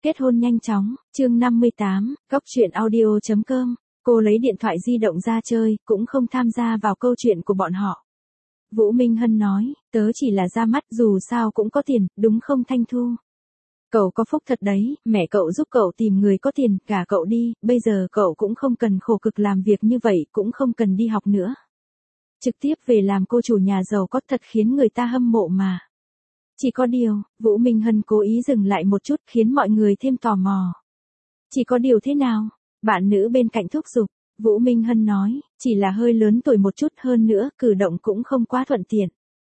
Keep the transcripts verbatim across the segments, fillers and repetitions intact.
Kết hôn nhanh chóng, chương năm mươi tám, góc chuyện audio chấm com. Cô lấy điện thoại di động ra chơi, cũng không tham gia vào câu chuyện của bọn họ. Vũ Minh Hân nói, tớ chỉ là ra mắt, dù sao cũng có tiền, đúng không Thanh Thu? Cậu có phúc thật đấy, mẹ cậu giúp cậu tìm người có tiền, gả cậu đi, bây giờ cậu cũng không cần khổ cực làm việc như vậy, cũng không cần đi học nữa. Trực tiếp về làm cô chủ nhà giàu có, thật khiến người ta hâm mộ mà. Chỉ có điều, Vũ Minh Hân cố ý dừng lại một chút khiến mọi người thêm tò mò. Chỉ có điều thế nào? Bạn nữ bên cạnh thúc giục. Vũ Minh Hân nói, chỉ là hơi lớn tuổi một chút, hơn nữa, cử động cũng không quá thuận tiện.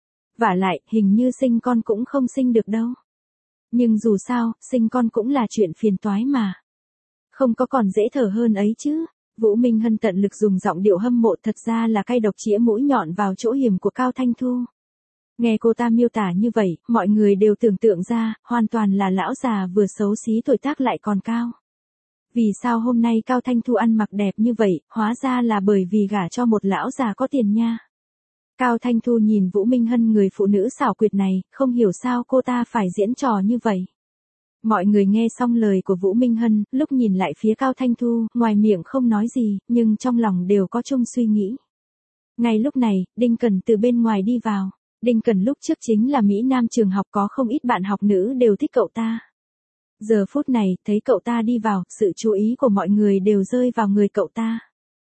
Vả lại, hình như sinh con cũng không sinh được đâu. Nhưng dù sao, sinh con cũng là chuyện phiền toái mà. Không có còn dễ thở hơn ấy chứ. Vũ Minh Hân tận lực dùng giọng điệu hâm mộ, thật ra là cay độc chĩa mũi nhọn vào chỗ hiểm của Cao Thanh Thu. Nghe cô ta miêu tả như vậy, mọi người đều tưởng tượng ra, hoàn toàn là lão già vừa xấu xí tuổi tác lại còn cao. Vì sao hôm nay Cao Thanh Thu ăn mặc đẹp như vậy, hóa ra là bởi vì gả cho một lão già có tiền nha. Cao Thanh Thu nhìn Vũ Minh Hân, người phụ nữ xảo quyệt này, không hiểu sao cô ta phải diễn trò như vậy. Mọi người nghe xong lời của Vũ Minh Hân, lúc nhìn lại phía Cao Thanh Thu, ngoài miệng không nói gì, nhưng trong lòng đều có chung suy nghĩ. Ngay lúc này, Đinh Cần từ bên ngoài đi vào. Đinh Cần lúc trước chính là Mỹ Nam trường học, có không ít bạn học nữ đều thích cậu ta. Giờ phút này, thấy cậu ta đi vào, sự chú ý của mọi người đều rơi vào người cậu ta.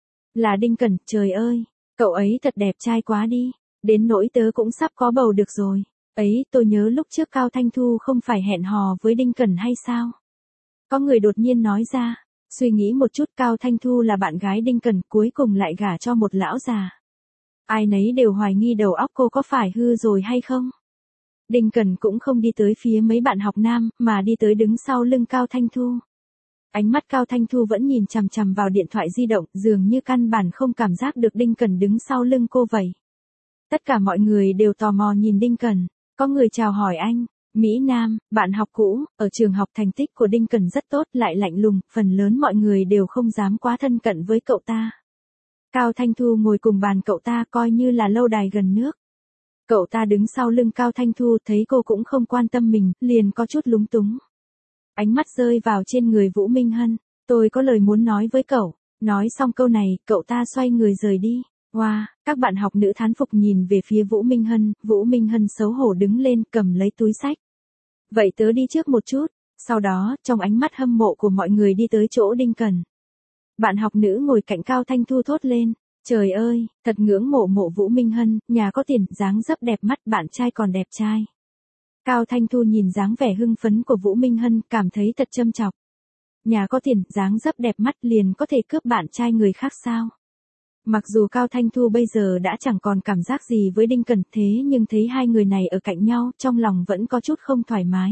Là Đinh Cần, trời ơi, cậu ấy thật đẹp trai quá đi, đến nỗi tớ cũng sắp có bầu được rồi. Ấy, tôi nhớ lúc trước Cao Thanh Thu không phải hẹn hò với Đinh Cần hay sao? Có người đột nhiên nói ra, suy nghĩ một chút, Cao Thanh Thu là bạn gái Đinh Cần, cuối cùng lại gả cho một lão già. Ai nấy đều hoài nghi đầu óc cô có phải hư rồi hay không. Đinh Cần cũng không đi tới phía mấy bạn học nam, mà đi tới đứng sau lưng Cao Thanh Thu. Ánh mắt Cao Thanh Thu vẫn nhìn chằm chằm vào điện thoại di động, dường như căn bản không cảm giác được Đinh Cần đứng sau lưng cô vậy. Tất cả mọi người đều tò mò nhìn Đinh Cần, có người chào hỏi anh, Mỹ Nam, bạn học cũ, ở trường học thành tích của Đinh Cần rất tốt, lại lạnh lùng, phần lớn mọi người đều không dám quá thân cận với cậu ta. Cao Thanh Thu ngồi cùng bàn cậu ta, coi như là lâu đài gần nước. Cậu ta đứng sau lưng Cao Thanh Thu, thấy cô cũng không quan tâm mình, liền có chút lúng túng. Ánh mắt rơi vào trên người Vũ Minh Hân, tôi có lời muốn nói với cậu. Nói xong câu này, cậu ta xoay người rời đi. Wow, các bạn học nữ thán phục nhìn về phía Vũ Minh Hân, Vũ Minh Hân xấu hổ đứng lên, cầm lấy túi xách. Vậy tớ đi trước một chút. Sau đó, trong ánh mắt hâm mộ của mọi người đi tới chỗ Đinh Cần. Bạn học nữ ngồi cạnh Cao Thanh Thu thốt lên, trời ơi, thật ngưỡng mộ mộ Vũ Minh Hân, nhà có tiền, dáng dấp đẹp mắt, bạn trai còn đẹp trai. Cao Thanh Thu nhìn dáng vẻ hưng phấn của Vũ Minh Hân, cảm thấy thật châm chọc. Nhà có tiền, dáng dấp đẹp mắt, liền có thể cướp bạn trai người khác sao? Mặc dù Cao Thanh Thu bây giờ đã chẳng còn cảm giác gì với Đinh Cần, thế nhưng thấy hai người này ở cạnh nhau, trong lòng vẫn có chút không thoải mái.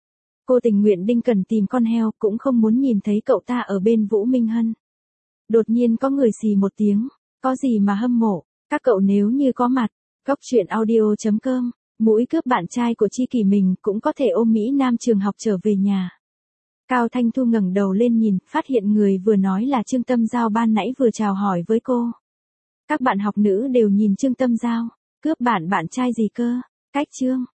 Cô tình nguyện Đinh Cần tìm con heo, cũng không muốn nhìn thấy cậu ta ở bên Vũ Minh Hân. Đột nhiên có người xì một tiếng, có gì mà hâm mộ, các cậu nếu như có mặt, góc chuyện audio chấm com, mũi cướp bạn trai của tri kỷ mình cũng có thể ôm Mỹ Nam trường học trở về nhà. Cao Thanh Thu ngẩng đầu lên nhìn, phát hiện người vừa nói là Trương Tâm Giao ban nãy vừa chào hỏi với cô. Các bạn học nữ đều nhìn Trương Tâm Giao, cướp bạn bạn trai gì cơ, cách Trương.